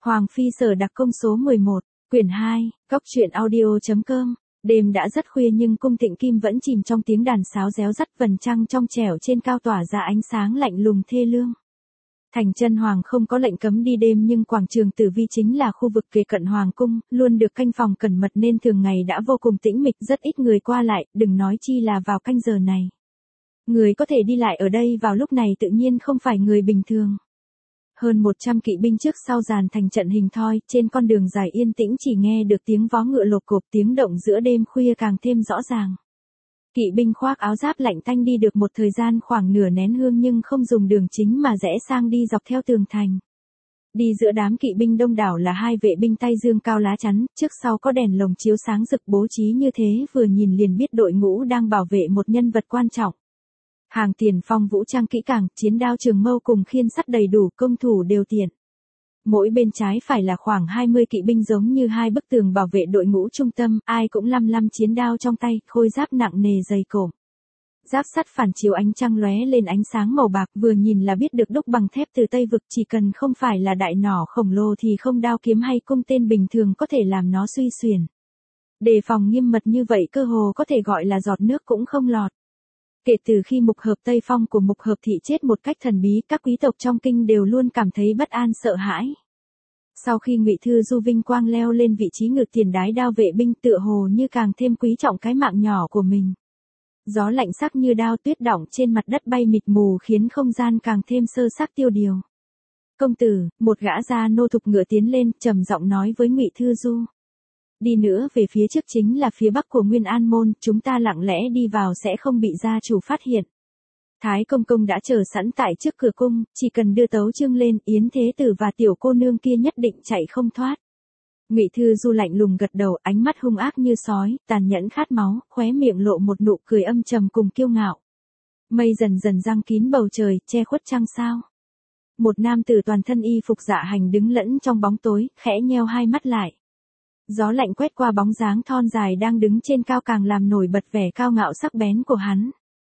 Hoàng Phi Sở Đặc Công số 11, quyển 2, Cốc truyện audio.com. Đêm đã rất khuya nhưng cung Thịnh Kim vẫn chìm trong tiếng đàn sáo réo rắt, vầng trăng trong trẻo trên cao tỏa ra ánh sáng lạnh lùng thê lương. Thành Chân Hoàng không có lệnh cấm đi đêm nhưng quảng trường Tử Vi chính là khu vực kề cận hoàng cung, luôn được canh phòng cẩn mật nên thường ngày đã vô cùng tĩnh mịch, rất ít người qua lại, đừng nói chi là vào canh giờ này. Người có thể đi lại ở đây vào lúc này tự nhiên không phải người bình thường. Hơn 100 kỵ binh trước sau dàn thành trận hình thoi, trên con đường dài yên tĩnh chỉ nghe được tiếng vó ngựa lộp cộp, tiếng động giữa đêm khuya càng thêm rõ ràng. Kỵ binh khoác áo giáp lạnh tanh đi được một thời gian khoảng nửa nén hương nhưng không dùng đường chính mà rẽ sang đi dọc theo tường thành. Đi giữa đám kỵ binh đông đảo là hai vệ binh tay dương cao lá chắn, trước sau có đèn lồng chiếu sáng rực bố trí như thế vừa nhìn liền biết đội ngũ đang bảo vệ một nhân vật quan trọng. Hàng tiền phong vũ trang kỹ càng, chiến đao trường mâu cùng khiên sắt đầy đủ, công thủ đều tiện. Mỗi bên trái phải là khoảng 20 kỵ binh giống như hai bức tường bảo vệ đội ngũ trung tâm, ai cũng lăm lăm chiến đao trong tay, khôi giáp nặng nề dày cộm. Giáp sắt phản chiếu ánh trăng lóe lên ánh sáng màu bạc, vừa nhìn là biết được đúc bằng thép từ Tây vực, chỉ cần không phải là đại nỏ khổng lồ thì không đao kiếm hay cung tên bình thường có thể làm nó suy xuyển. Đề phòng nghiêm mật như vậy cơ hồ có thể gọi là giọt nước cũng không lọt. Kể từ khi Mục Hợp Tây Phong của Mục Hợp thị chết một cách thần bí, các quý tộc trong kinh đều luôn cảm thấy bất an sợ hãi. Sau khi Ngụy Thư Du vinh quang leo lên vị trí ngự tiền đái đao vệ binh, tựa hồ như càng thêm quý trọng cái mạng nhỏ của mình. Gió lạnh sắc như đao, tuyết đọng trên mặt đất bay mịt mù khiến không gian càng thêm sơ xác tiêu điều. Công tử, một gã gia nô thục ngựa tiến lên, trầm giọng nói với Ngụy Thư Du. Đi nữa về phía trước chính là phía bắc của Nguyên An Môn, chúng ta lặng lẽ đi vào sẽ không bị gia chủ phát hiện. Thái công công đã chờ sẵn tại trước cửa cung, chỉ cần đưa tấu chương lên, Yến Thế Tử và tiểu cô nương kia nhất định chạy không thoát. Ngụy Thư Du lạnh lùng gật đầu, ánh mắt hung ác như sói, tàn nhẫn khát máu, khóe miệng lộ một nụ cười âm trầm cùng kiêu ngạo. Mây dần dần giăng kín bầu trời, che khuất trăng sao. Một nam tử toàn thân y phục dạ hành đứng lẫn trong bóng tối, khẽ nheo hai mắt lại. Gió lạnh quét qua bóng dáng thon dài đang đứng trên cao càng làm nổi bật vẻ cao ngạo sắc bén của hắn.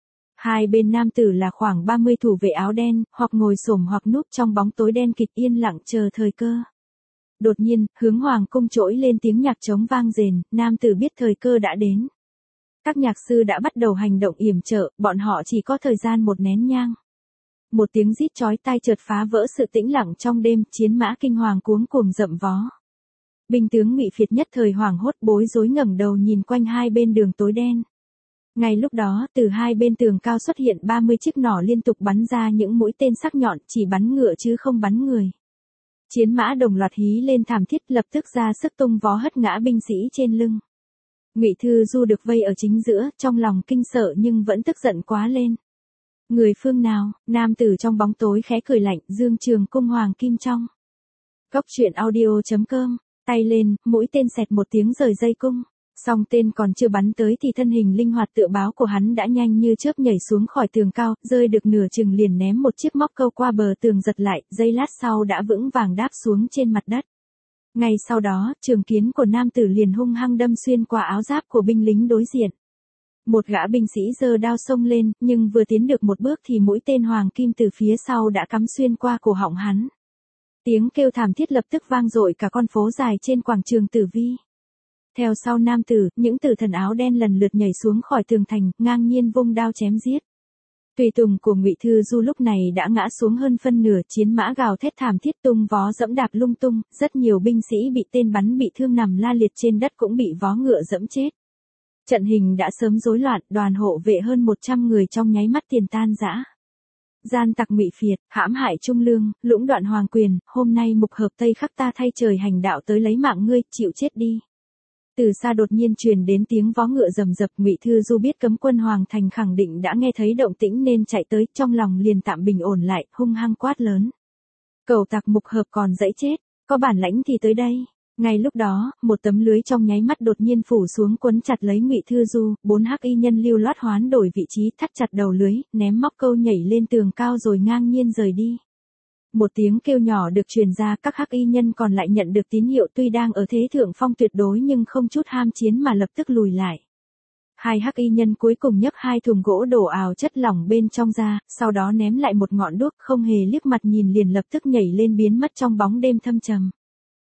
Hai bên nam tử là khoảng 30 thủ vệ áo đen, hoặc ngồi xổm hoặc núp trong bóng tối đen kịt yên lặng chờ thời cơ. Đột nhiên, hướng hoàng cung trỗi lên tiếng nhạc trống vang rền, nam tử biết thời cơ đã đến. Các nhạc sư đã bắt đầu hành động yểm trợ, bọn họ chỉ có thời gian một nén nhang. Một tiếng rít chói tai chợt phá vỡ sự tĩnh lặng trong đêm, chiến mã kinh hoàng cuống cuồng rậm vó. Binh tướng Ngụy Phiệt nhất thời hoảng hốt bối rối ngẩng đầu nhìn quanh hai bên đường tối đen. Ngay lúc đó, từ hai bên tường cao xuất hiện 30 chiếc nỏ liên tục bắn ra những mũi tên sắc nhọn, chỉ bắn ngựa chứ không bắn người. Chiến mã đồng loạt hí lên thảm thiết, lập tức ra sức tung vó hất ngã binh sĩ trên lưng. Ngụy Thư Du được vây ở chính giữa, trong lòng kinh sợ nhưng vẫn tức giận quá lên. Người phương nào? Nam tử trong bóng tối khẽ cười lạnh, Dương Trường Cung Hoàng Kim Trong. Cốc truyện audio.com. Tay lên, mũi tên xẹt một tiếng rời dây cung. Song tên còn chưa bắn tới thì thân hình linh hoạt tựa báo của hắn đã nhanh như chớp nhảy xuống khỏi tường cao, rơi được nửa chừng liền ném một chiếc móc câu qua bờ tường giật lại, giây lát sau đã vững vàng đáp xuống trên mặt đất. Ngay sau đó, trường kiếm của nam tử liền hung hăng đâm xuyên qua áo giáp của binh lính đối diện. Một gã binh sĩ giơ đao xông lên, nhưng vừa tiến được một bước thì mũi tên hoàng kim từ phía sau đã cắm xuyên qua cổ họng hắn. Tiếng kêu thảm thiết lập tức vang dội cả con phố dài trên quảng trường Tử Vi. Theo sau nam tử, những tử thần áo đen lần lượt nhảy xuống khỏi tường thành, ngang nhiên vung đao chém giết. Tùy tùng của Ngụy Thư Du lúc này đã ngã xuống hơn phân nửa, chiến mã gào thét thảm thiết tung vó dẫm đạp lung tung, rất nhiều binh sĩ bị tên bắn bị thương nằm la liệt trên đất cũng bị vó ngựa dẫm chết. Trận hình đã sớm rối loạn, đoàn hộ vệ hơn 100 người trong nháy mắt tiền tan rã. Gian tặc Ngụy Phiệt, hãm hại trung lương, lũng đoạn hoàng quyền, hôm nay Mục Hợp Tây khắc ta thay trời hành đạo tới lấy mạng ngươi, chịu chết đi. Từ xa đột nhiên truyền đến tiếng vó ngựa rầm rập, Ngụy Thư Du biết cấm quân hoàng thành khẳng định đã nghe thấy động tĩnh nên chạy tới, trong lòng liền tạm bình ổn lại, hung hăng quát lớn. Cẩu tặc Mục Hợp còn dãy chết, có bản lãnh thì tới đây. Ngay lúc đó, một tấm lưới trong nháy mắt đột nhiên phủ xuống quấn chặt lấy Ngụy Thư Du, 4 hắc y nhân lưu loát hoán đổi vị trí, thắt chặt đầu lưới, ném móc câu nhảy lên tường cao rồi ngang nhiên rời đi. Một tiếng kêu nhỏ được truyền ra, các hắc y nhân còn lại nhận được tín hiệu, tuy đang ở thế thượng phong tuyệt đối nhưng không chút ham chiến mà lập tức lùi lại. Hai hắc y nhân cuối cùng nhấc 2 thùng gỗ đổ ào chất lỏng bên trong ra, sau đó ném lại một ngọn đuốc, không hề liếc mặt nhìn liền lập tức nhảy lên biến mất trong bóng đêm thâm trầm.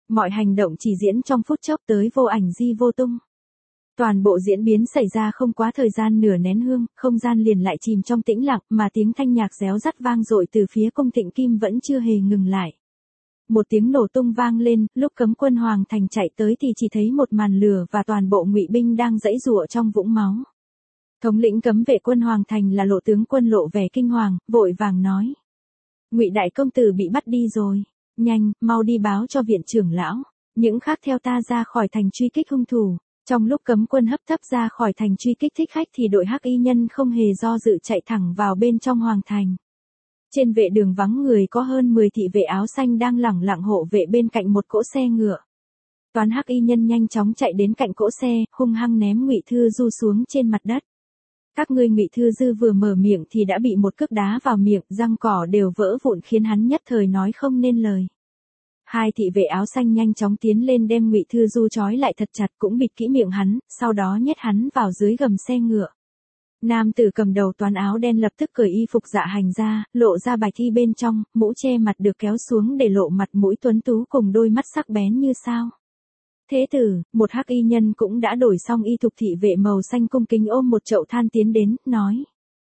Mọi hành động chỉ diễn trong phút chốc tới vô ảnh di vô tung. Toàn bộ diễn biến xảy ra không quá thời gian nửa nén hương, không gian liền lại chìm trong tĩnh lặng, mà tiếng thanh nhạc réo rắt vang dội từ phía cung Tịnh Kim vẫn chưa hề ngừng lại. Một tiếng nổ tung vang lên, lúc cấm quân Hoàng Thành chạy tới thì chỉ thấy một màn lửa và toàn bộ ngụy binh đang giãy giụa trong vũng máu. Thống lĩnh cấm vệ quân Hoàng Thành là Lộ tướng quân Lộ vẻ kinh hoàng, vội vàng nói: Ngụy đại công tử bị bắt đi rồi, nhanh, mau đi báo cho viện trưởng lão, những khác theo ta ra khỏi thành truy kích hung thủ. Trong lúc cấm quân hấp tấp ra khỏi thành truy kích thích khách thì đội hắc y nhân không hề do dự chạy thẳng vào bên trong Hoàng Thành. Trên vệ đường vắng người có hơn 10 thị vệ áo xanh đang lẳng lặng hộ vệ bên cạnh một cỗ xe ngựa. Toán hắc y nhân nhanh chóng chạy đến cạnh cỗ xe, hung hăng ném Ngụy Thư Du xuống trên mặt đất. Các ngươi. Ngụy Thư Dư vừa mở miệng thì đã bị một cước đá vào miệng, răng cỏ đều vỡ vụn khiến hắn nhất thời nói không nên lời. Hai thị vệ áo xanh nhanh chóng tiến lên đem Ngụy Thư Du trói lại thật chặt, cũng bịt kỹ miệng hắn, sau đó nhét hắn vào dưới gầm xe ngựa. Nam tử cầm đầu toán áo đen lập tức cởi y phục dạ hành ra, lộ ra bài thi bên trong, mũ che mặt được kéo xuống để lộ mặt mũi tuấn tú cùng đôi mắt sắc bén như sao. Thế tử, một hắc y nhân cũng đã đổi xong y phục, thị vệ màu xanh cung kính ôm một chậu than tiến đến, nói: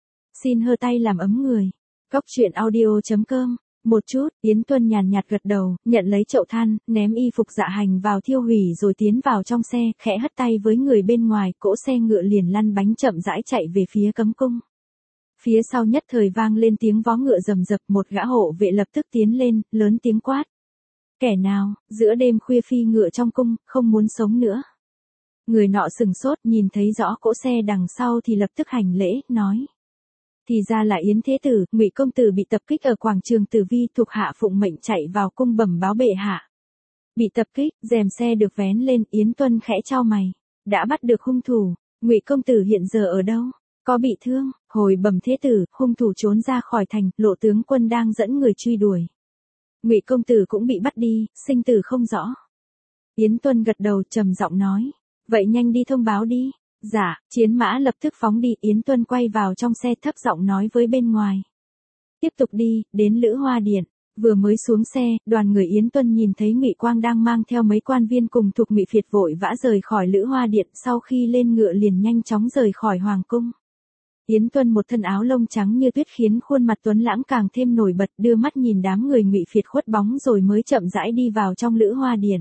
Xin hơ tay làm ấm người. Cóc truyện audio.com. Một chút, Yến Tuân nhàn nhạt gật đầu, nhận lấy chậu than, ném y phục dạ hành vào thiêu hủy rồi tiến vào trong xe, khẽ hất tay với người bên ngoài, cỗ xe ngựa liền lăn bánh chậm rãi chạy về phía cấm cung. Phía sau nhất thời vang lên tiếng vó ngựa rầm rập, một gã hộ vệ lập tức tiến lên, lớn tiếng quát: Kẻ nào, giữa đêm khuya phi ngựa trong cung, không muốn sống nữa. Người nọ sừng sốt, nhìn thấy rõ cỗ xe đằng sau thì lập tức hành lễ, nói: Thì ra là Yến thế tử, Ngụy công tử bị tập kích ở quảng trường Tử Vi, thuộc hạ phụng mệnh chạy vào cung bẩm báo bệ hạ. Bị tập kích, rèm xe được vén lên, Yến Tuân khẽ chau mày. Đã bắt được hung thủ, Ngụy công tử hiện giờ ở đâu? Có bị thương? Hồi bẩm thế tử, hung thủ trốn ra khỏi thành, Lộ tướng quân đang dẫn người truy đuổi. Ngụy công tử cũng bị bắt đi, sinh tử không rõ. Yến Tuân gật đầu trầm giọng nói: Vậy nhanh đi thông báo đi. Dạ, chiến mã lập tức phóng đi. Yến Tuân quay vào trong xe thấp giọng nói với bên ngoài: Tiếp tục đi, đến Lữ Hoa Điện. Vừa mới xuống xe, đoàn người Yến Tuân nhìn thấy Ngụy Quang đang mang theo mấy quan viên cùng thuộc Ngụy Phiệt vội vã rời khỏi Lữ Hoa Điện, sau khi lên ngựa liền nhanh chóng rời khỏi hoàng cung. Yến Tuân một thân áo lông trắng như tuyết khiến khuôn mặt tuấn lãng càng thêm nổi bật, đưa mắt nhìn đám người Ngụy Phiệt khuất bóng rồi mới chậm rãi đi vào trong Lữ Hoa Điện.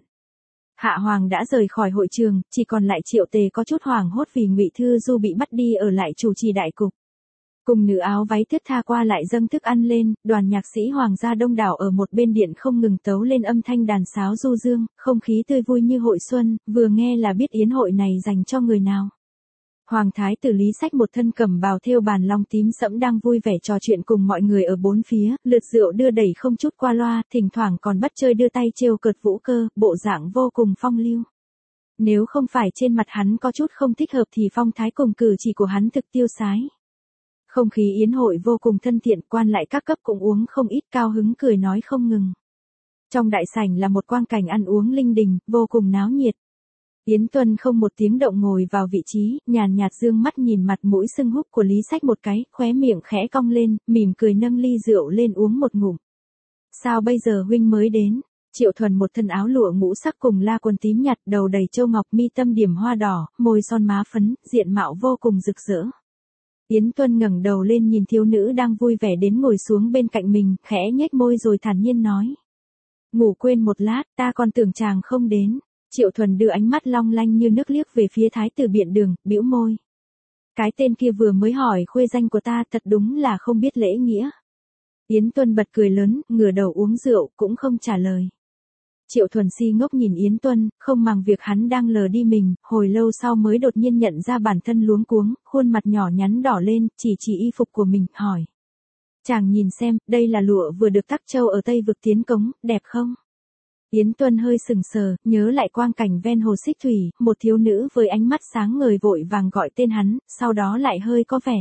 Hạ Hoàng đã rời khỏi hội trường, chỉ còn lại Triệu Tề có chút hoảng hốt vì Ngụy Thư Du bị bắt đi ở lại chủ trì đại cục. Cùng nữ áo váy thướt tha qua lại dâng thức ăn lên, đoàn nhạc sĩ hoàng gia đông đảo ở một bên điện không ngừng tấu lên âm thanh đàn sáo du dương, không khí tươi vui như hội xuân, vừa nghe là biết yến hội này dành cho người nào. Hoàng thái tử Lý Sách một thân cẩm bào thêu bàn long tím sẫm đang vui vẻ trò chuyện cùng mọi người ở bốn phía, lượt rượu đưa đẩy không chút qua loa, thỉnh thoảng còn bắt chơi đưa tay trêu cợt Vũ Cơ, bộ dạng vô cùng phong lưu. Nếu không phải trên mặt hắn có chút không thích hợp thì phong thái cùng cử chỉ của hắn thực tiêu sái. Không khí yến hội vô cùng thân thiện, quan lại các cấp cũng uống không ít, cao hứng cười nói không ngừng. Trong đại sảnh là một quang cảnh ăn uống linh đình, vô cùng náo nhiệt. Yến Tuân không một tiếng động ngồi vào vị trí, nhàn nhạt dương mắt nhìn mặt mũi sưng húp của Lý Sách một cái, khóe miệng khẽ cong lên, mỉm cười nâng ly rượu lên uống một ngụm. Sao bây giờ huynh mới đến? Triệu Thuần một thân áo lụa ngũ sắc cùng la quần tím nhạt, đầu đầy châu ngọc, mi tâm điểm hoa đỏ, môi son má phấn, diện mạo vô cùng rực rỡ. Yến Tuân ngẩng đầu lên nhìn thiếu nữ đang vui vẻ đến ngồi xuống bên cạnh mình, khẽ nhếch môi rồi thản nhiên nói: Ngủ quên một lát, ta còn tưởng chàng không đến. Triệu Thuần đưa ánh mắt long lanh như nước liếc về phía thái tử Biện Đường, bĩu môi. Cái tên kia vừa mới hỏi khuê danh của ta, thật đúng là không biết lễ nghĩa. Yến Tuân bật cười lớn, ngửa đầu uống rượu, cũng không trả lời. Triệu Thuần si ngốc nhìn Yến Tuân, không màng việc hắn đang lờ đi mình, hồi lâu sau mới đột nhiên nhận ra bản thân luống cuống, khuôn mặt nhỏ nhắn đỏ lên, chỉ y phục của mình, hỏi. Chàng nhìn xem, đây là lụa vừa được Tắc Châu ở Tây Vực tiến cống, đẹp không? Yến Tuân hơi sừng sờ, nhớ lại quang cảnh ven hồ Xích Thủy, một thiếu nữ với ánh mắt sáng ngời vội vàng gọi tên hắn, sau đó lại hơi có vẻ.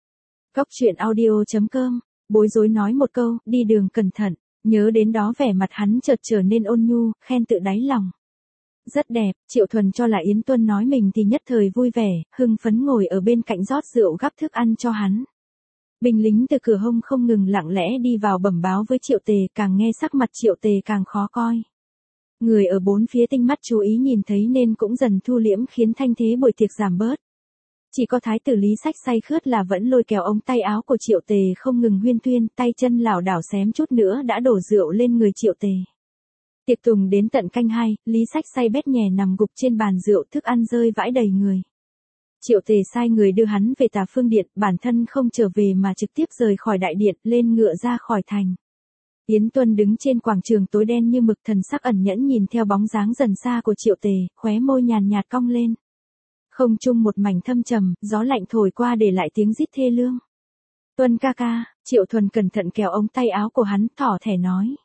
Cóc truyện audio.com, bối rối nói một câu, đi đường cẩn thận, nhớ đến đó vẻ mặt hắn chợt trở nên ôn nhu, khen tự đáy lòng. Rất đẹp, Triệu Thuần cho là Yến Tuân nói mình thì nhất thời vui vẻ, hưng phấn ngồi ở bên cạnh rót rượu gắp thức ăn cho hắn. Binh lính từ cửa hông không ngừng lặng lẽ đi vào bẩm báo với Triệu Tề, càng nghe sắc mặt Triệu Tề càng khó coi. Người ở bốn phía tinh mắt chú ý nhìn thấy nên cũng dần thu liễm khiến thanh thế buổi tiệc giảm bớt. Chỉ có thái tử Lý Sách say khướt là vẫn lôi kéo ống tay áo của Triệu Tề không ngừng huyên thuyên, tay chân lảo đảo xém chút nữa đã đổ rượu lên người Triệu Tề. Tiệc tùng đến tận canh 2, Lý Sách say bét nhè nằm gục trên bàn rượu, thức ăn rơi vãi đầy người. Triệu Tề sai người đưa hắn về Tà Phương Điện, bản thân không trở về mà trực tiếp rời khỏi đại điện, lên ngựa ra khỏi thành. Yến Tuân đứng trên quảng trường tối đen như mực, thần sắc ẩn nhẫn nhìn theo bóng dáng dần xa của Triệu Tề, khóe môi nhàn nhạt cong lên. Không trung một mảnh thâm trầm, gió lạnh thổi qua để lại tiếng rít thê lương. Tuân ca ca, Triệu Thuần cẩn thận kéo ống tay áo của hắn, thỏ thẻ nói.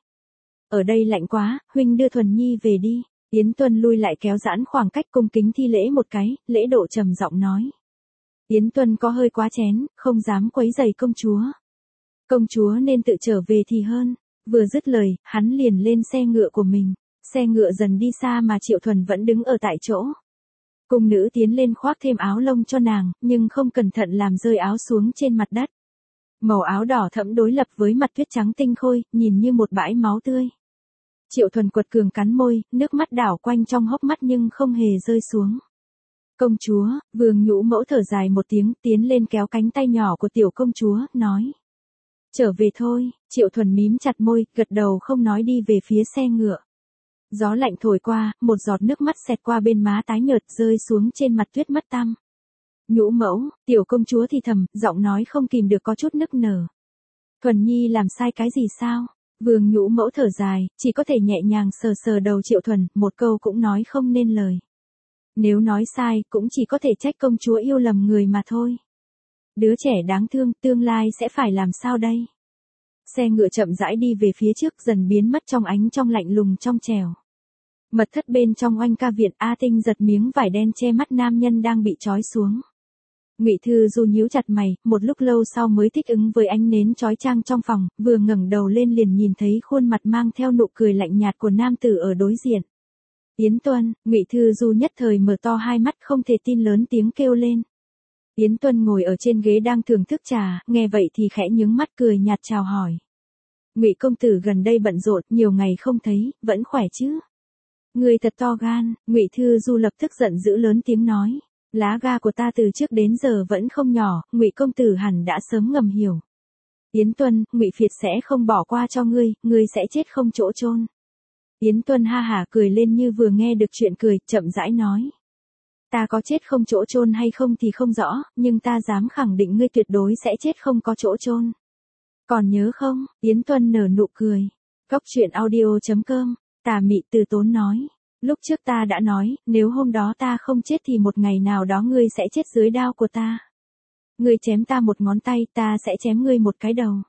Ở đây lạnh quá, huynh đưa Thuần Nhi về đi. Yến Tuân lui lại kéo giãn khoảng cách, cung kính thi lễ một cái, lễ độ trầm giọng nói. Yến Tuân có hơi quá chén, không dám quấy rầy công chúa. Công chúa nên tự trở về thì hơn. Vừa dứt lời, hắn liền lên xe ngựa của mình. Xe ngựa dần đi xa mà Triệu Thuần vẫn đứng ở tại chỗ. Cung nữ tiến lên khoác thêm áo lông cho nàng, nhưng không cẩn thận làm rơi áo xuống trên mặt đất. Màu áo đỏ thẫm đối lập với mặt tuyết trắng tinh khôi, nhìn như một bãi máu tươi. Triệu Thuần quật cường cắn môi, nước mắt đảo quanh trong hốc mắt nhưng không hề rơi xuống. Công chúa, Vương Nhũ Mẫu thở dài một tiếng, tiến lên kéo cánh tay nhỏ của tiểu công chúa, nói. Trở về thôi. Triệu Thuần mím chặt môi, gật đầu không nói, đi về phía xe ngựa. Gió lạnh thổi qua, một giọt nước mắt xẹt qua bên má tái nhợt rơi xuống trên mặt tuyết mất tăm. Nhũ Mẫu, tiểu công chúa thì thầm, giọng nói không kìm được có chút nức nở. Thuần Nhi làm sai cái gì sao? Vương Nhũ Mẫu thở dài, chỉ có thể nhẹ nhàng sờ sờ đầu Triệu Thuần, một câu cũng nói không nên lời. Nếu nói sai, cũng chỉ có thể trách công chúa yêu lầm người mà thôi. Đứa trẻ đáng thương, tương lai sẽ phải làm sao đây? Xe ngựa chậm rãi đi về phía trước, dần biến mất trong ánh trong lạnh lùng trong trẻo. Mật thất bên trong oanh ca viện, A Tinh giật miếng vải đen che mắt nam nhân đang bị trói xuống. Ngụy Thư Du nhíu chặt mày, một lúc lâu sau mới thích ứng với ánh nến chói chang trong phòng, vừa ngẩng đầu lên liền nhìn thấy khuôn mặt mang theo nụ cười lạnh nhạt của nam tử ở đối diện. Yến Tuân. Ngụy Thư Du nhất thời mở to hai mắt không thể tin, lớn tiếng kêu lên. Yến Tuân ngồi ở trên ghế đang thưởng thức trà, nghe vậy thì khẽ nhướng mắt cười nhạt chào hỏi. Ngụy công tử gần đây bận rộn, nhiều ngày không thấy, vẫn khỏe chứ? Người thật to gan. Ngụy Thư Du lập tức giận dữ lớn tiếng nói. Lá ga của ta từ trước đến giờ vẫn không nhỏ, Ngụy công tử hẳn đã sớm ngầm hiểu. Yến Tuân, Ngụy Phiệt sẽ không bỏ qua cho ngươi sẽ chết không chỗ chôn. Yến Tuân ha hả cười lên như vừa nghe được chuyện cười, chậm rãi nói. Ta có chết không chỗ chôn hay không thì không rõ, nhưng ta dám khẳng định ngươi tuyệt đối sẽ chết không có chỗ chôn. Còn nhớ không? Yến Tuân nở nụ cười. Góc truyện audio.com, Tà Mị Từ Tốn nói. Lúc trước ta đã nói, nếu hôm đó ta không chết thì một ngày nào đó ngươi sẽ chết dưới đao của ta. Ngươi chém ta một ngón tay, ta sẽ chém ngươi một cái đầu.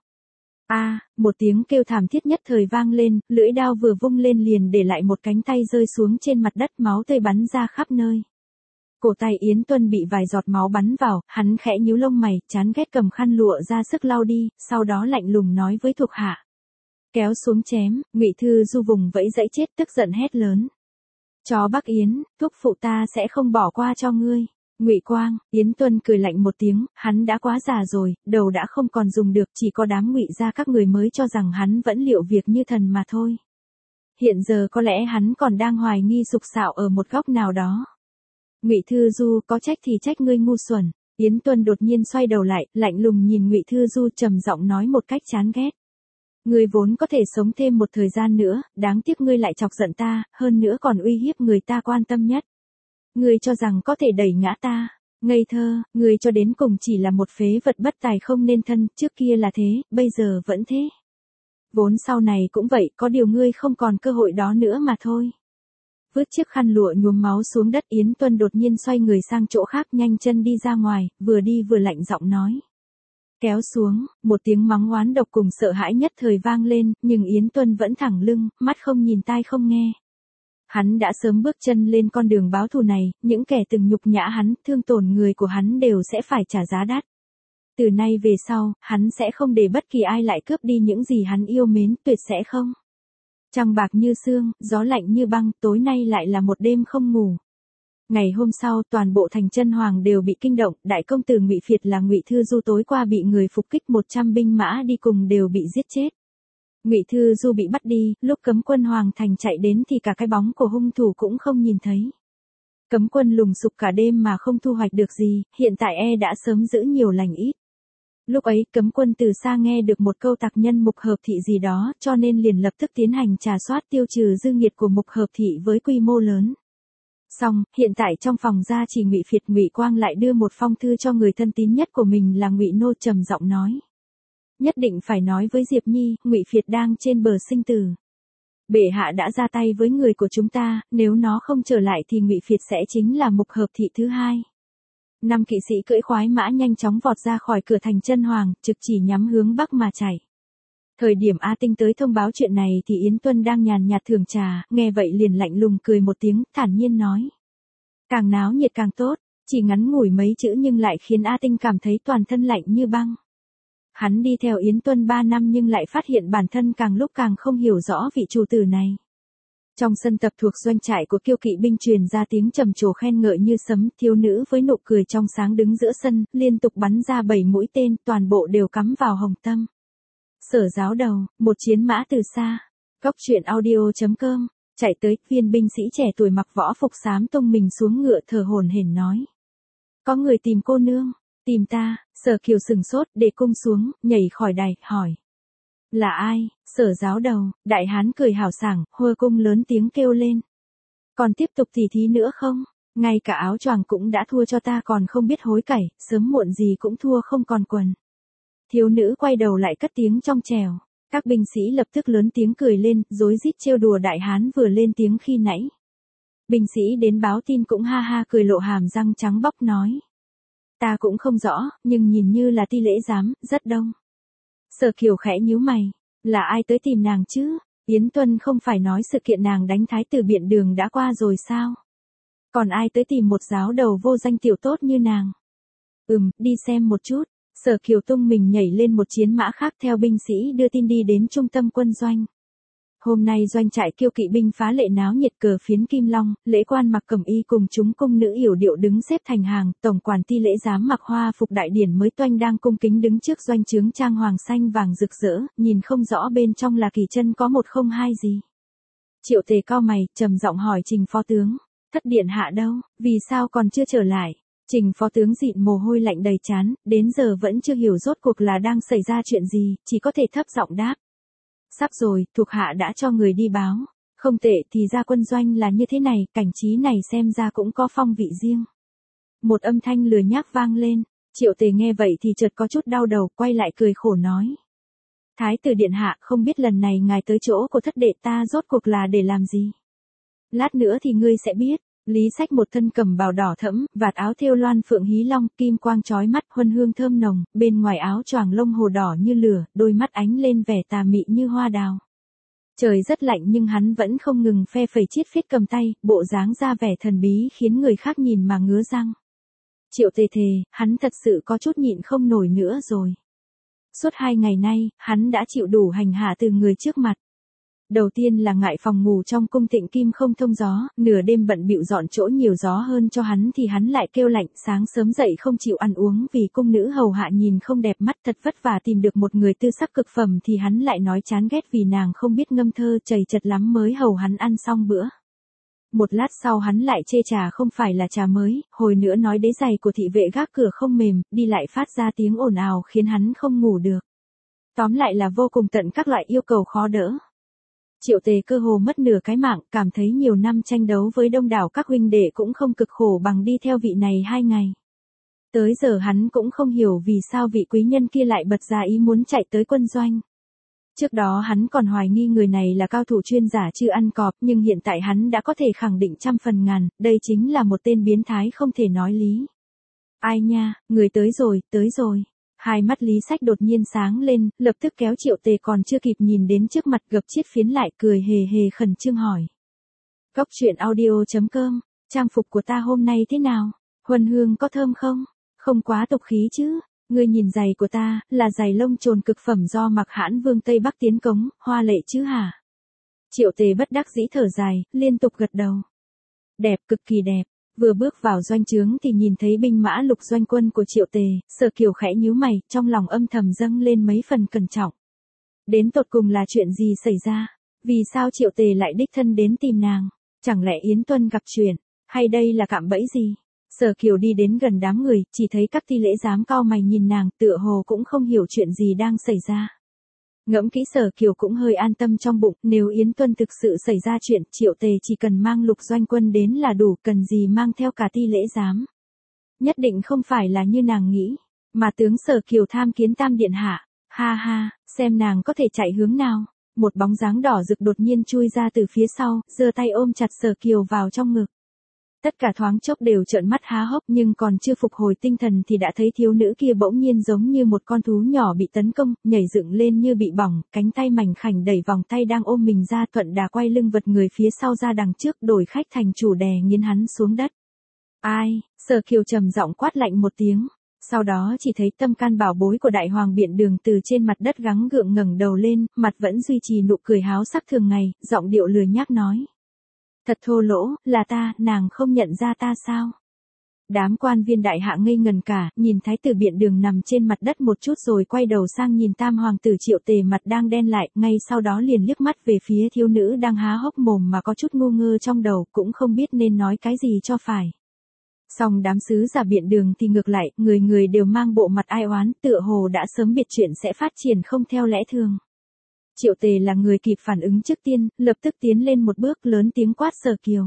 Một tiếng kêu thảm thiết nhất thời vang lên, lưỡi đao vừa vung lên liền để lại một cánh tay rơi xuống trên mặt đất, máu tươi bắn ra khắp nơi. Cổ tay Yến Tuân bị vài giọt máu bắn vào, hắn khẽ nhíu lông mày, chán ghét cầm khăn lụa ra sức lau đi, sau đó lạnh lùng nói với thuộc hạ. Kéo xuống chém. Ngụy Thư Du vùng vẫy dãy chết, tức giận hét lớn. Chó Bắc Yến, thúc phụ ta sẽ không bỏ qua cho ngươi. Ngụy Quang. Yến Tuân cười lạnh một tiếng, hắn đã quá già rồi, đầu đã không còn dùng được, chỉ có đám Ngụy gia các người mới cho rằng hắn vẫn liệu việc như thần mà thôi. Hiện giờ có lẽ hắn còn đang hoài nghi sục sạo ở một góc nào đó. Ngụy Thư Du, có trách thì trách ngươi ngu xuẩn. Yến Tuân đột nhiên xoay đầu lại, lạnh lùng nhìn Ngụy Thư Du, trầm giọng nói một cách chán ghét. Ngươi vốn có thể sống thêm một thời gian nữa, đáng tiếc ngươi lại chọc giận ta, hơn nữa còn uy hiếp người ta quan tâm nhất. Ngươi cho rằng có thể đẩy ngã ta. Ngây thơ, ngươi cho đến cùng chỉ là một phế vật bất tài không nên thân, trước kia là thế, bây giờ vẫn thế. Vốn sau này cũng vậy, có điều ngươi không còn cơ hội đó nữa mà thôi. Vứt chiếc khăn lụa nhuốm máu xuống đất, Yến Tuân đột nhiên xoay người sang chỗ khác, nhanh chân đi ra ngoài, vừa đi vừa lạnh giọng nói. Kéo xuống. Một tiếng mắng oán độc cùng sợ hãi nhất thời vang lên, nhưng Yến Tuân vẫn thẳng lưng, mắt không nhìn tai không nghe. Hắn đã sớm bước chân lên con đường báo thù này, những kẻ từng nhục nhã hắn, thương tổn người của hắn đều sẽ phải trả giá đắt. Từ nay về sau, hắn sẽ không để bất kỳ ai lại cướp đi những gì hắn yêu mến, tuyệt sẽ không. Trăng bạc như sương, gió lạnh như băng, tối nay lại là một đêm không ngủ. Ngày hôm sau, toàn bộ thành Chân Hoàng đều bị kinh động, đại công tử Ngụy Phiệt là Ngụy Thư Du tối qua bị người phục kích, 100 binh mã đi cùng đều bị giết chết. Ngụy Thư Du bị bắt đi, lúc cấm quân Hoàng Thành chạy đến thì cả cái bóng của hung thủ cũng không nhìn thấy. Cấm quân lùng sục cả đêm mà không thu hoạch được gì, hiện tại đã sớm giữ nhiều lành ít. Lúc ấy cấm quân từ xa nghe được một câu tặc nhân Mục Hợp Thị gì đó, cho nên liền lập tức tiến hành trà soát tiêu trừ dư nghiệt của Mục Hợp Thị với quy mô lớn. Xong, hiện tại trong phòng gia chỉ Ngụy Phiệt Ngụy Quang lại đưa một phong thư cho người thân tín nhất của mình là Ngụy Nô, trầm giọng nói: nhất định phải nói với Diệp Nhi, Ngụy Phiệt đang trên bờ sinh tử. Bệ hạ đã ra tay với người của chúng ta, nếu nó không trở lại thì Ngụy Phiệt sẽ chính là Mục Hợp Thị thứ hai. 5 kỵ sĩ cưỡi khoái mã nhanh chóng vọt ra khỏi cửa thành Chân Hoàng, trực chỉ nhắm hướng bắc mà chạy. Thời điểm A Tinh tới thông báo chuyện này thì Yến Tuân đang nhàn nhạt thưởng trà, nghe vậy liền lạnh lùng cười một tiếng, thản nhiên nói: càng náo nhiệt càng tốt. Chỉ ngắn ngủi mấy chữ nhưng lại khiến A Tinh cảm thấy toàn thân lạnh như băng. Hắn đi theo Yến Tuân 3 năm nhưng lại phát hiện bản thân càng lúc càng không hiểu rõ vị chủ tử này. Trong sân tập thuộc doanh trại của Kiêu Kỵ binh truyền ra tiếng trầm trồ khen ngợi như sấm, thiếu nữ với nụ cười trong sáng đứng giữa sân, liên tục bắn ra 7 mũi tên, toàn bộ đều cắm vào hồng tâm. Sở Giáo Đầu, một chiến mã từ xa. Cốc truyện audio.com, chạy tới, viên binh sĩ trẻ tuổi mặc võ phục xám tung mình xuống ngựa thở hổn hển nói: có người tìm cô nương. Tìm ta. Sở Kiều sừng sốt, để cung xuống, nhảy khỏi đài, hỏi: là ai? Sở Giáo Đầu. Đại hán cười hào sảng, hô cung lớn tiếng kêu lên: còn tiếp tục tỉ thí nữa không? Ngay cả áo choàng cũng đã thua cho ta còn không biết hối cải, sớm muộn gì cũng thua không còn quần. Thiếu nữ quay đầu lại cất tiếng trong trẻo. Các binh sĩ lập tức lớn tiếng cười lên, rối rít trêu đùa đại hán vừa lên tiếng khi nãy. Binh sĩ đến báo tin cũng ha ha cười lộ hàm răng trắng bóc nói: ta cũng không rõ, nhưng nhìn như là ti lễ giám, rất đông. Sở Kiều khẽ nhíu mày. Là ai tới tìm nàng chứ? Yến Tuân không phải nói sự kiện nàng đánh thái tử Biện Đường đã qua rồi sao? Còn ai tới tìm một giáo đầu vô danh tiểu tốt như nàng? Đi xem một chút. Sở Kiều tung mình nhảy lên một chiến mã khác theo binh sĩ đưa tin đi đến trung tâm quân doanh. Hôm nay doanh trại Kiêu Kỵ binh phá lệ náo nhiệt, cờ phiến kim long, lễ quan mặc cẩm y cùng chúng cung nữ yểu điệu đứng xếp thành hàng, tổng quản ti lễ giám mặc hoa phục đại điển mới toanh đang cung kính đứng trước doanh trướng trang hoàng xanh vàng rực rỡ, nhìn không rõ bên trong là kỳ chân có một không hai gì. Triệu Tề cau mày, trầm giọng hỏi Trình phó tướng: thất điện hạ đâu, vì sao còn chưa trở lại? Trình phó tướng dịn mồ hôi lạnh đầy trán, đến giờ vẫn chưa hiểu rốt cuộc là đang xảy ra chuyện gì, chỉ có thể thấp giọng đáp: sắp rồi, thuộc hạ đã cho người đi báo. Không tệ, thì ra quân doanh là như thế này, cảnh trí này xem ra cũng có phong vị riêng. Một âm thanh lười nhác vang lên. Triệu Tề nghe vậy thì chợt có chút đau đầu, quay lại cười khổ nói: Thái tử điện hạ, không biết lần này ngài tới chỗ của thất đệ ta rốt cuộc là để làm gì? Lát nữa thì ngươi sẽ biết. Lý Sách một thân cầm bào đỏ thẫm, vạt áo thêu loan phượng hí long, kim quang chói mắt, huân hương thơm nồng, bên ngoài áo choàng lông hồ đỏ như lửa, đôi mắt ánh lên vẻ tà mị như hoa đào. Trời rất lạnh nhưng hắn vẫn không ngừng phe phẩy chiết phiết cầm tay, bộ dáng ra vẻ thần bí khiến người khác nhìn mà ngứa răng. Triệu Tề thề, hắn thật sự có chút nhịn không nổi nữa rồi. Suốt 2 ngày nay, hắn đã chịu đủ hành hạ từ người trước mặt. Đầu tiên là ngại phòng ngủ trong cung Thịnh Kim không thông gió, nửa đêm bận bịu dọn chỗ nhiều gió hơn cho hắn thì hắn lại kêu lạnh, sáng sớm dậy không chịu ăn uống vì cung nữ hầu hạ nhìn không đẹp mắt, thật vất vả tìm được một người tư sắc cực phẩm thì hắn lại nói chán ghét vì nàng không biết ngâm thơ, chầy chật lắm mới hầu hắn ăn xong bữa. Một lát sau hắn lại chê trà không phải là trà mới, hồi nữa nói đế giày của thị vệ gác cửa không mềm, đi lại phát ra tiếng ồn ào khiến hắn không ngủ được. Tóm lại là vô cùng tận các loại yêu cầu khó đỡ. Triệu Tề cơ hồ mất nửa cái mạng, cảm thấy nhiều năm tranh đấu với đông đảo các huynh đệ cũng không cực khổ bằng đi theo vị này 2 ngày. Tới giờ hắn cũng không hiểu vì sao vị quý nhân kia lại bật ra ý muốn chạy tới quân doanh. Trước đó hắn còn hoài nghi người này là cao thủ chuyên giả chưa ăn cọp, nhưng hiện tại hắn đã có thể khẳng định 100%, đây chính là một tên biến thái không thể nói lý. Ai nha, người tới rồi, tới rồi. Hai mắt Lý Sách đột nhiên sáng lên, lập tức kéo Triệu Tề còn chưa kịp nhìn đến trước mặt gập chiết phiến lại cười hề hề khẩn trương hỏi. Cốc truyện audio.com, trang phục của ta hôm nay thế nào? Huân hương có thơm không? Không quá tục khí chứ? Ngươi nhìn giày của ta, là giày lông trồn cực phẩm do Mặc Hãn Vương Tây Bắc tiến cống, hoa lệ chứ hả? Triệu Tề bất đắc dĩ thở dài, liên tục gật đầu. Đẹp, cực kỳ đẹp. Vừa bước vào doanh trướng thì nhìn thấy binh mã lục doanh quân của Triệu Tề, Sở Kiều khẽ nhíu mày, trong lòng âm thầm dâng lên mấy phần cẩn trọng. Đến tột cùng là chuyện gì xảy ra? Vì sao Triệu Tề lại đích thân đến tìm nàng? Chẳng lẽ Yến Tuân gặp chuyện? Hay đây là cạm bẫy gì? Sở Kiều đi đến gần đám người, chỉ thấy các thi lễ giám cau mày nhìn nàng, tựa hồ cũng không hiểu chuyện gì đang xảy ra. Ngẫm kỹ Sở Kiều cũng hơi an tâm trong bụng, nếu Yến Tuân thực sự xảy ra chuyện, Triệu Tề chỉ cần mang Lục Doanh Quân đến là đủ, cần gì mang theo cả thi lễ giám. Nhất định không phải là như nàng nghĩ, mà tướng Sở Kiều tham kiến Tam Điện Hạ. Ha ha, xem nàng có thể chạy hướng nào. Một bóng dáng đỏ rực đột nhiên chui ra từ phía sau, giơ tay ôm chặt Sở Kiều vào trong ngực. Tất cả thoáng chốc đều trợn mắt há hốc, nhưng còn chưa phục hồi tinh thần thì đã thấy thiếu nữ kia bỗng nhiên giống như một con thú nhỏ bị tấn công, nhảy dựng lên như bị bỏng, cánh tay mảnh khảnh đẩy vòng tay đang ôm mình ra, thuận đà quay lưng vật người phía sau ra đằng trước, đổi khách thành chủ đè nghiến hắn xuống đất. Ai? Sở Kiều trầm giọng quát lạnh một tiếng. Sau đó chỉ thấy tâm can bảo bối của Đại Hoàng Biện Đường từ trên mặt đất gắng gượng ngẩng đầu lên, mặt vẫn duy trì nụ cười háo sắc thường ngày, giọng điệu lười nhác nói. Thật thô lỗ, là ta, nàng không nhận ra ta sao? Đám quan viên đại hạ ngây ngần cả, nhìn Thái tử Biện Đường nằm trên mặt đất một chút rồi quay đầu sang nhìn Tam Hoàng tử Triệu Tề mặt đang đen lại, ngay sau đó liền liếc mắt về phía thiếu nữ đang há hốc mồm mà có chút ngu ngơ trong đầu, cũng không biết nên nói cái gì cho phải. Song đám sứ giả Biện Đường thì ngược lại, người người đều mang bộ mặt ai oán, tựa hồ đã sớm biết chuyện sẽ phát triển không theo lẽ thường. Triệu Tề là người kịp phản ứng trước tiên, lập tức tiến lên một bước, lớn tiếng quát Sở Kiều.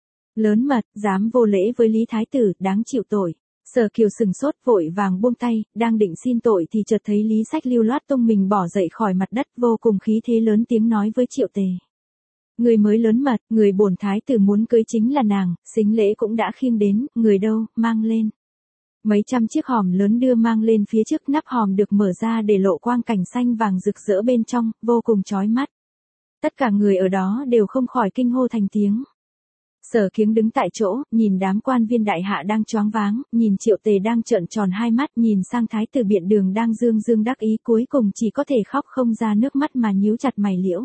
Lớn mật, dám vô lễ với Lý Thái tử, đáng chịu tội. Sở Kiều sừng sốt, vội vàng buông tay, đang định xin tội thì chợt thấy Lý Sách lưu loát tung mình bỏ dậy khỏi mặt đất, vô cùng khí thế lớn tiếng nói với Triệu Tề. Người mới lớn mật, người bổn thái tử muốn cưới chính là nàng, sính lễ cũng đã khiêng đến, người đâu, mang lên. Mấy trăm chiếc hòm lớn đưa mang lên phía trước, nắp hòm được mở ra để lộ quang cảnh xanh vàng rực rỡ bên trong, vô cùng chói mắt. Tất cả người ở đó đều không khỏi kinh hô thành tiếng. Sở Kiếng đứng tại chỗ, nhìn đám quan viên đại hạ đang choáng váng, nhìn Triệu Tề đang trợn tròn hai mắt, nhìn sang Thái tử Biện Đường đang dương dương đắc ý, cuối cùng chỉ có thể khóc không ra nước mắt mà nhíu chặt mày liễu.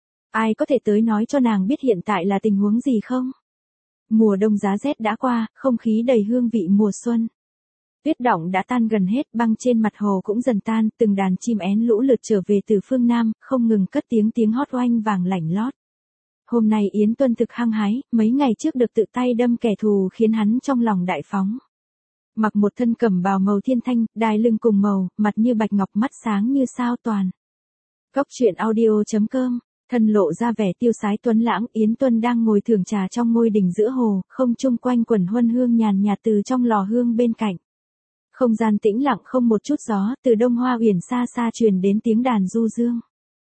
Ai có thể tới nói cho nàng biết hiện tại là tình huống gì không? Mùa đông giá rét đã qua, không khí đầy hương vị mùa xuân. Tuyết đọng đã tan gần hết, băng trên mặt hồ cũng dần tan, từng đàn chim én lũ lượt trở về từ phương Nam, không ngừng cất tiếng hót oanh vàng lảnh lót. Hôm nay Yến Tuân thực hăng hái, mấy ngày trước được tự tay đâm kẻ thù khiến hắn trong lòng đại phóng. Mặc một thân cẩm bào màu thiên thanh, đai lưng cùng màu, mặt như bạch ngọc, mắt sáng như sao toàn. Cốc truyện audio.com. Thân lộ ra vẻ tiêu sái tuấn lãng, Yến Tuân đang ngồi thưởng trà trong ngôi đình giữa hồ, không chung quanh quần huân hương nhàn nhạt từ trong lò hương bên cạnh. Không gian tĩnh lặng không một chút gió, từ Đông Hoa Uyển xa xa truyền đến tiếng đàn du dương.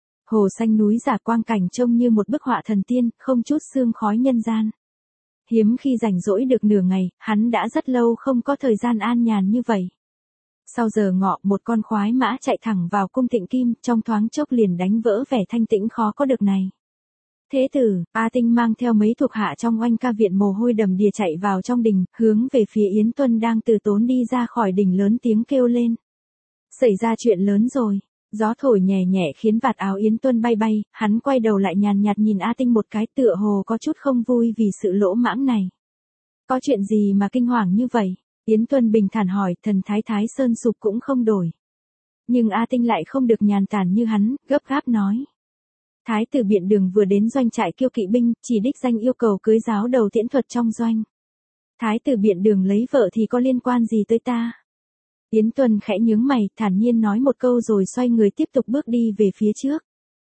Hồ xanh núi giả, quang cảnh trông như một bức họa thần tiên, không chút sương khói nhân gian. Hiếm khi rảnh rỗi được nửa ngày, hắn đã rất lâu không có thời gian an nhàn như vậy. Sau giờ ngọ, một con khoái mã chạy thẳng vào cung Tịnh Kim, trong thoáng chốc liền đánh vỡ vẻ thanh tĩnh khó có được này. Thế tử, A Tinh mang theo mấy thuộc hạ trong oanh ca viện mồ hôi đầm đìa chạy vào trong đình, hướng về phía Yến Tuân đang từ tốn đi ra khỏi đình, lớn tiếng kêu lên. Xảy ra chuyện lớn rồi. Gió thổi nhẹ nhẹ khiến vạt áo Yến Tuân bay bay, hắn quay đầu lại nhàn nhạt nhìn A Tinh một cái, tựa hồ có chút không vui vì sự lỗ mãng này. Có chuyện gì mà kinh hoàng như vậy? Yến Tuân bình thản hỏi, thần thái Thái Sơn sụp cũng không đổi. Nhưng A Tinh lại không được nhàn tản như hắn, gấp gáp nói. Thái tử Biện Đường vừa đến doanh trại Kiêu Kỵ binh, chỉ đích danh yêu cầu cưới giáo đầu tiễn thuật trong doanh. Thái tử Biện Đường lấy vợ thì có liên quan gì tới ta? Yến Tuân khẽ nhướng mày, thản nhiên nói một câu rồi xoay người tiếp tục bước đi về phía trước.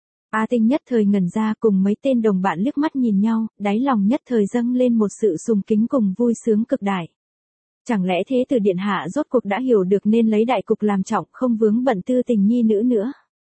A Tinh nhất thời ngẩn ra, cùng mấy tên đồng bạn liếc mắt nhìn nhau, đáy lòng nhất thời dâng lên một sự sùng kính cùng vui sướng cực đại. Chẳng lẽ thế tử điện hạ rốt cuộc đã hiểu được nên lấy đại cục làm trọng, không vướng bận tư tình nhi nữ nữa.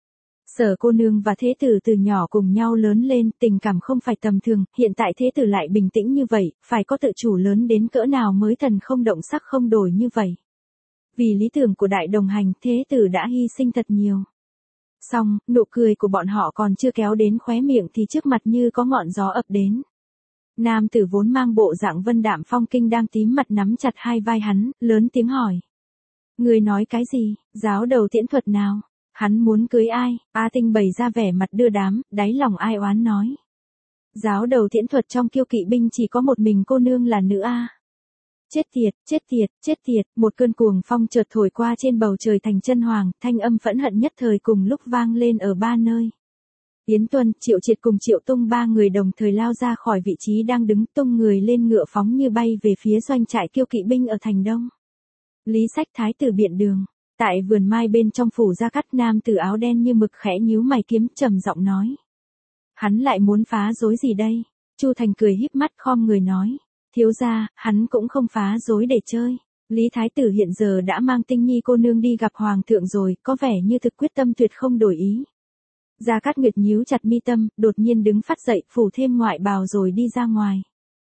Sở cô nương và thế tử từ nhỏ cùng nhau lớn lên, tình cảm không phải tầm thường, hiện tại thế tử lại bình tĩnh như vậy, phải có tự chủ lớn đến cỡ nào mới thần không động sắc không đổi như vậy. Vì lý tưởng của đại đồng hành, thế tử đã hy sinh thật nhiều. Xong, nụ cười của bọn họ còn chưa kéo đến khóe miệng thì trước mặt như có ngọn gió ập đến. Nam tử vốn mang bộ dạng vân đạm phong kinh đang tím mặt nắm chặt hai vai hắn, lớn tiếng hỏi. Người nói cái gì, giáo đầu tiễn thuật nào? Hắn muốn cưới ai? A Tinh bày ra vẻ mặt đưa đám, đáy lòng ai oán nói. Giáo đầu tiễn thuật trong Kiêu Kỵ binh chỉ có một mình cô nương là nữ a. chết tiệt, chết tiệt, một cơn cuồng phong chợt thổi qua trên bầu trời thành chân hoàng, thanh âm phẫn hận nhất thời cùng lúc vang lên ở ba nơi. Yến Tuân, Triệu Triệt cùng Triệu Tung ba người đồng thời lao ra khỏi vị trí đang đứng, tung người lên ngựa phóng như bay về phía doanh trại Kiêu Kỵ binh ở thành Đông. Lý Sách Thái tử biện đường, tại vườn mai bên trong phủ Gia Cát, nam tử áo đen như mực khẽ nhíu mày kiếm trầm giọng nói. Hắn lại muốn phá rối gì đây? Chu Thành cười híp mắt khom người nói. Thiếu gia, hắn cũng không phá rối để chơi. Lý Thái tử hiện giờ đã mang Tinh Nhi cô nương đi gặp Hoàng thượng rồi, có vẻ như thực quyết tâm tuyệt không đổi ý. Gia Cát Nguyệt nhíu chặt mi tâm, đột nhiên đứng phát dậy, phủ thêm ngoại bào rồi đi ra ngoài.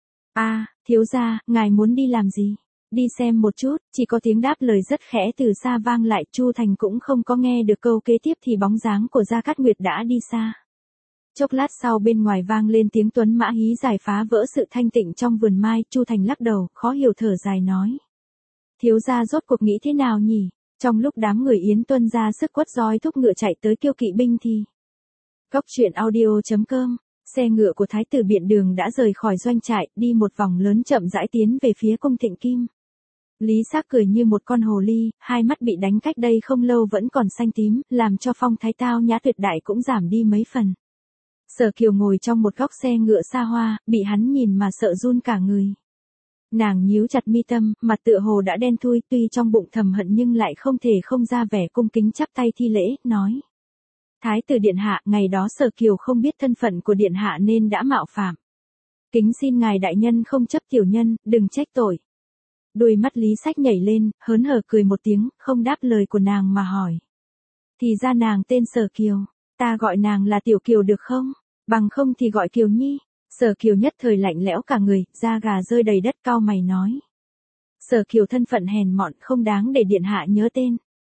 Thiếu gia, ngài muốn đi làm gì? Đi xem một chút, chỉ có tiếng đáp lời rất khẽ từ xa vang lại, Chu Thành cũng không có nghe được câu kế tiếp thì bóng dáng của Gia Cát Nguyệt đã đi xa. Chốc lát sau bên ngoài vang lên tiếng tuấn mã hí giải phá vỡ sự thanh tịnh trong vườn mai, Chu Thành lắc đầu, khó hiểu thở dài nói. Thiếu gia rốt cuộc nghĩ thế nào nhỉ? Trong lúc đám người Yến Tuân ra sức quất roi thúc ngựa chạy tới Kiêu Kỵ binh thì... Góc truyện audio.com, xe ngựa của Thái tử biện đường đã rời khỏi doanh trại, đi một vòng lớn chậm rãi tiến về phía cung Thịnh Kim. Lý Xác cười như một con hồ ly, hai mắt bị đánh cách đây không lâu vẫn còn xanh tím, làm cho phong thái tao nhã tuyệt đại cũng giảm đi mấy phần. Sở Kiều ngồi trong một góc xe ngựa xa hoa, bị hắn nhìn mà sợ run cả người. Nàng nhíu chặt mi tâm, mặt tựa hồ đã đen thui, tuy trong bụng thầm hận nhưng lại không thể không ra vẻ cung kính chắp tay thi lễ, nói. Thái tử điện hạ, ngày đó Sở Kiều không biết thân phận của điện hạ nên đã mạo phạm. Kính xin ngài đại nhân không chấp tiểu nhân, đừng trách tội. Đôi mắt Lý Sách nhảy lên, hớn hở cười một tiếng, không đáp lời của nàng mà hỏi. Thì ra nàng tên Sở Kiều, ta gọi nàng là Tiểu Kiều được không? Bằng không thì gọi Kiều Nhi. Sở Kiều nhất thời lạnh lẽo cả người, da gà rơi đầy đất, cau mày nói. Sở Kiều thân phận hèn mọn không đáng để điện hạ nhớ tên.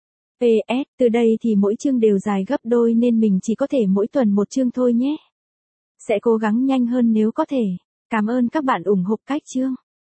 PS, từ đây thì mỗi chương đều dài gấp đôi nên mình chỉ có thể mỗi tuần một chương thôi nhé. Sẽ cố gắng nhanh hơn nếu có thể. Cảm ơn các bạn ủng hộ cách chương.